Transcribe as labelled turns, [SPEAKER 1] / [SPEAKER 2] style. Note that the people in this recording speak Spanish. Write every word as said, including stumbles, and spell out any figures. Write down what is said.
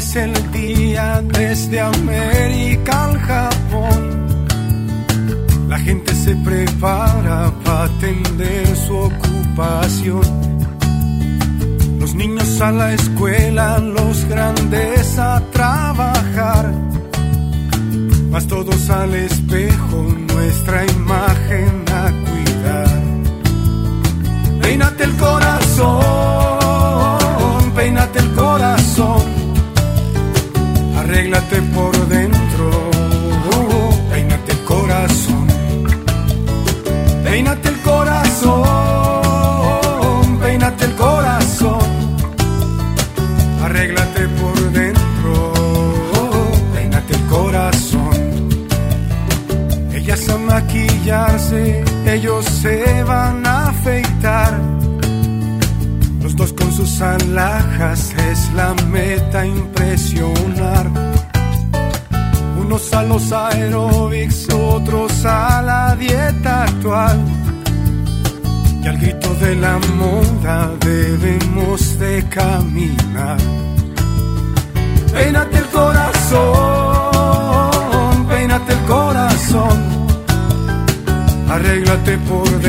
[SPEAKER 1] es el día desde América al Japón. La gente se prepara para atender su ocupación. Los niños a la escuela, los grandes a trabajar. Mas todos al espejo, nuestra imagen a cuidar. Peínate el corazón, peínate el corazón. Arréglate por dentro, peínate el corazón. Peínate el corazón, peínate el corazón. Arréglate por dentro, peínate el corazón. Ellas a maquillarse, ellos se van a afeitar. Los dos con sus alhajas es la meta impresionar. Unos a los aeróbics, otros a la dieta actual. Y al grito de la moda debemos de caminar. Peínate el corazón, peínate el corazón. Arréglate por